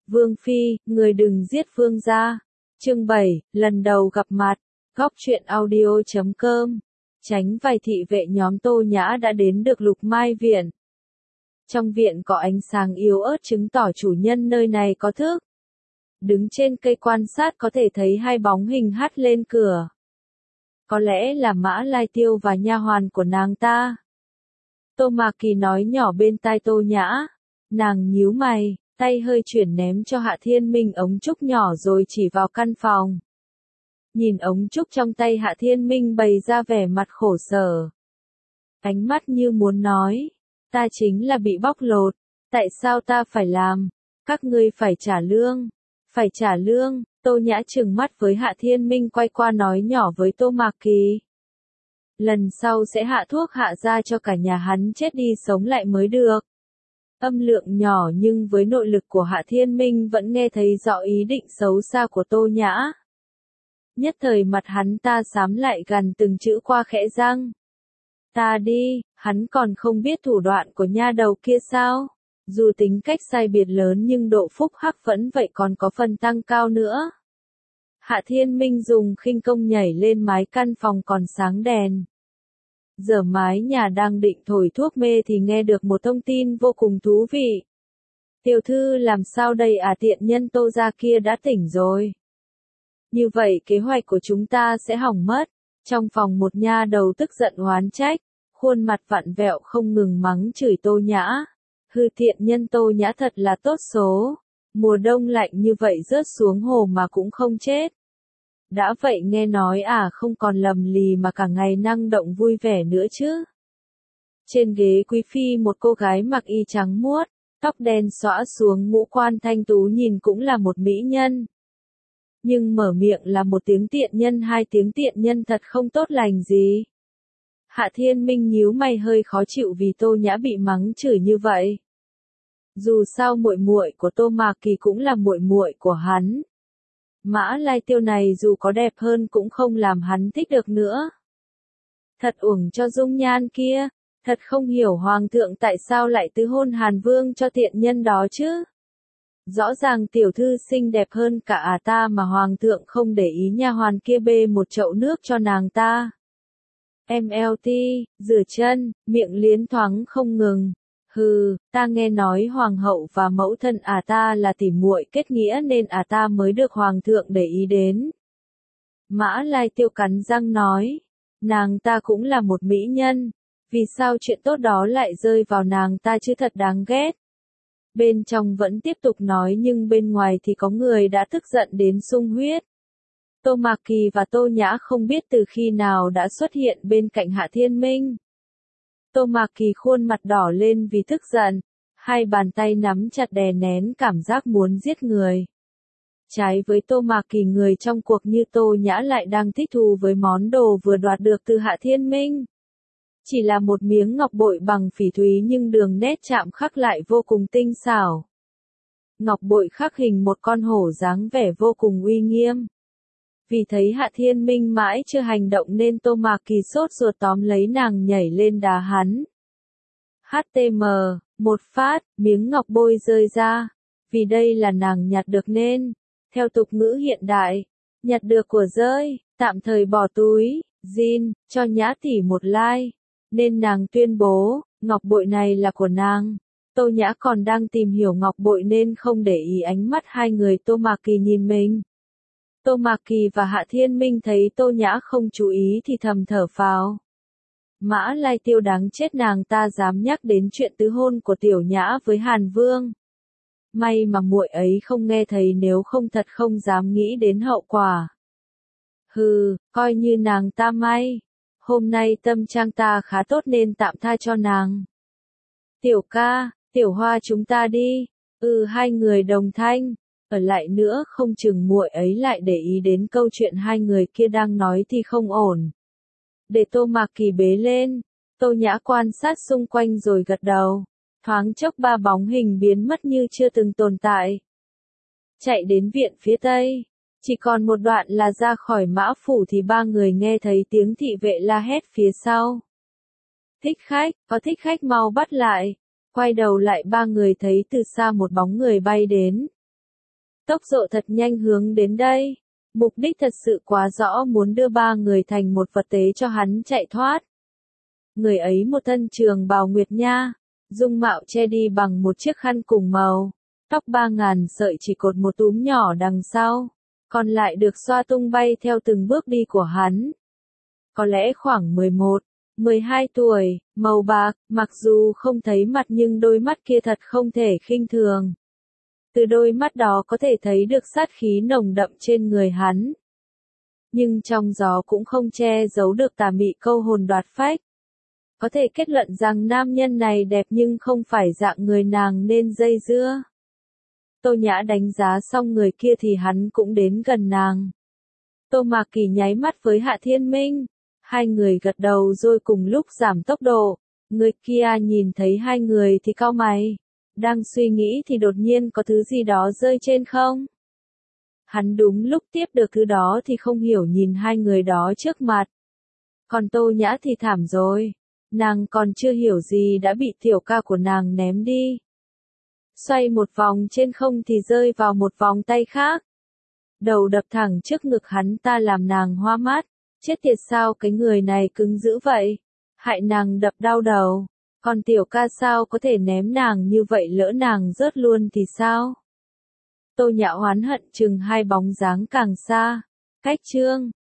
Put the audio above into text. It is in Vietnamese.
Vương Phi, người đừng giết Vương gia. Chương 7, lần đầu gặp mặt. Góc truyện audio.com. Tránh vài thị vệ nhóm Tô Nhã đã đến được Lục Mai viện. Trong viện có ánh sáng yếu ớt chứng tỏ chủ nhân nơi này có thức. Đứng trên cây quan sát có thể thấy hai bóng hình hắt lên cửa. Có lẽ là Mã Lai Tiêu và nha hoàn của nàng ta. Tô Mạc Kỳ nói nhỏ bên tai Tô Nhã. Nàng nhíu mày, tay hơi chuyển ném cho Hạ Thiên Minh ống trúc nhỏ rồi chỉ vào căn phòng. Nhìn ống trúc trong tay Hạ Thiên Minh bày ra vẻ mặt khổ sở. Ánh mắt như muốn nói, ta chính là bị bóc lột, tại sao ta phải làm? Các ngươi phải trả lương. Phải trả lương. Tô Nhã trừng mắt với Hạ Thiên Minh quay qua nói nhỏ với Tô Mạc Kỳ. Lần sau sẽ hạ thuốc hạ ra cho cả nhà hắn chết đi sống lại mới được. Âm lượng nhỏ nhưng với nội lực của Hạ Thiên Minh vẫn nghe thấy rõ ý định xấu xa của Tô Nhã. Nhất thời mặt hắn ta xám lại gần từng chữ qua khẽ răng. Ta đi, hắn còn không biết thủ đoạn của nha đầu kia sao? Dù tính cách sai biệt lớn nhưng độ phúc hắc vẫn vậy còn có phần tăng cao nữa. Hạ Thiên Minh dùng khinh công nhảy lên mái căn phòng còn sáng đèn. Giờ mái nhà đang định thổi thuốc mê thì nghe được một thông tin vô cùng thú vị. Tiểu thư làm sao đây à, tiện nhân Tô gia kia đã tỉnh rồi. Như vậy kế hoạch của chúng ta sẽ hỏng mất. Trong phòng một nha đầu tức giận oán trách, khuôn mặt vặn vẹo không ngừng mắng chửi Tô Nhã. Hư tiện nhân Tô Nhã thật là tốt số. Mùa đông lạnh như vậy rớt xuống hồ mà cũng không chết. Đã vậy nghe nói không còn lầm lì mà cả ngày năng động vui vẻ nữa chứ. Trên ghế quý phi một cô gái mặc y trắng muốt, tóc đen xõa xuống ngũ quan thanh tú nhìn cũng là một mỹ nhân. Nhưng mở miệng là một tiếng tiện nhân, hai tiếng tiện nhân thật không tốt lành gì. Hạ Thiên Minh nhíu mày hơi khó chịu vì Tô Nhã bị mắng chửi như vậy. Dù sao muội muội của Tô Mạc Kỳ cũng là muội muội của hắn. Mã Lai Tiêu này dù có đẹp hơn cũng không làm hắn thích được nữa. Thật uổng cho dung nhan kia, thật không hiểu hoàng thượng tại sao lại tứ hôn Hàn Vương cho tiện nhân đó chứ. Rõ ràng tiểu thư xinh đẹp hơn cả ta mà hoàng thượng không để ý nha hoàn kia bê một chậu nước cho nàng ta. MLT, rửa chân, miệng liến thoáng không ngừng. Hừ, ta nghe nói hoàng hậu và mẫu thân ta là tỉ muội kết nghĩa nên ta mới được hoàng thượng để ý đến. Mã Lai Tiêu cắn răng nói, nàng ta cũng là một mỹ nhân, vì sao chuyện tốt đó lại rơi vào nàng ta chứ, thật đáng ghét. Bên trong vẫn tiếp tục nói nhưng bên ngoài thì có người đã tức giận đến sung huyết. Tô Mạc Kỳ và Tô Nhã không biết từ khi nào đã xuất hiện bên cạnh Hạ Thiên Minh. Tô Mạc Kỳ khuôn mặt đỏ lên vì tức giận, hai bàn tay nắm chặt đè nén cảm giác muốn giết người. Trái với Tô Mạc Kỳ, người trong cuộc như Tô Nhã lại đang thích thú với món đồ vừa đoạt được từ Hạ Thiên Minh. Chỉ là một miếng ngọc bội bằng phỉ thúy nhưng đường nét chạm khắc lại vô cùng tinh xảo. Ngọc bội khắc hình một con hổ dáng vẻ vô cùng uy nghiêm. Vì thấy Hạ Thiên Minh mãi chưa hành động nên Tô Mạc Kỳ sốt ruột tóm lấy nàng nhảy lên đá hắn. HTM, một phát, miếng ngọc bôi rơi ra. Vì đây là nàng nhặt được nên, theo tục ngữ hiện đại, nhặt được của rơi, tạm thời bỏ túi, zin, cho Nhã tỷ một like. Nên nàng tuyên bố, ngọc bội này là của nàng. Tô Nhã còn đang tìm hiểu ngọc bội nên không để ý ánh mắt hai người Tô Mạc Kỳ nhìn mình. Tô Mạc Kỳ và Hạ Thiên Minh thấy Tô Nhã không chú ý thì thầm thở phào. Mã Lai Tiêu đáng chết, nàng ta dám nhắc đến chuyện tứ hôn của Tiểu Nhã với Hàn Vương. May mà muội ấy không nghe thấy, nếu không thật không dám nghĩ đến hậu quả. Hừ, coi như nàng ta may. Hôm nay tâm trạng ta khá tốt nên tạm tha cho nàng. Tiểu ca, Tiểu Hoa chúng ta đi. Hai người đồng thanh. Ở lại nữa không chừng muội ấy lại để ý đến câu chuyện hai người kia đang nói thì không ổn. Để Tô Mạc Kỳ bế lên. Tô Nhã quan sát xung quanh rồi gật đầu. Thoáng chốc ba bóng hình biến mất như chưa từng tồn tại. Chạy đến viện phía tây. Chỉ còn một đoạn là ra khỏi Mã Phủ thì ba người nghe thấy tiếng thị vệ la hét phía sau. Thích khách, có thích khách mau bắt lại. Quay đầu lại ba người thấy từ xa một bóng người bay đến. Tốc độ thật nhanh hướng đến đây. Mục đích thật sự quá rõ, muốn đưa ba người thành một vật tế cho hắn chạy thoát. Người ấy một thân trường bào nguyệt nha, dung mạo che đi bằng một chiếc khăn cùng màu, tóc 3.000 sợi chỉ cột một túm nhỏ đằng sau, còn lại được xoa tung bay theo từng bước đi của hắn. Có lẽ khoảng 11, 12 tuổi, màu bạc, mặc dù không thấy mặt nhưng đôi mắt kia thật không thể khinh thường. Từ đôi mắt đó có thể thấy được sát khí nồng đậm trên người hắn. Nhưng trong gió cũng không che giấu được tà mị câu hồn đoạt phách. Có thể kết luận rằng nam nhân này đẹp nhưng không phải dạng người nàng nên dây dưa. Tô Nhã đánh giá xong người kia thì hắn cũng đến gần nàng. Tô Mạc Kỳ nháy mắt với Hạ Thiên Minh. Hai người gật đầu rồi cùng lúc giảm tốc độ. Người kia nhìn thấy hai người thì cau mày. Đang suy nghĩ thì đột nhiên có thứ gì đó rơi trên không. Hắn đúng lúc tiếp được thứ đó thì không hiểu nhìn hai người đó trước mặt. Còn Tô Nhã thì thảm rồi. Nàng còn chưa hiểu gì đã bị tiểu ca của nàng ném đi. Xoay một vòng trên không thì rơi vào một vòng tay khác. Đầu đập thẳng trước ngực hắn ta làm nàng hoa mắt. Chết tiệt, sao cái người này cứng dữ vậy? Hại nàng đập đau đầu. Còn tiểu ca sao có thể ném nàng như vậy, lỡ nàng rớt luôn thì sao? Tô Nhã oán hận chừng hai bóng dáng càng xa. Cách chương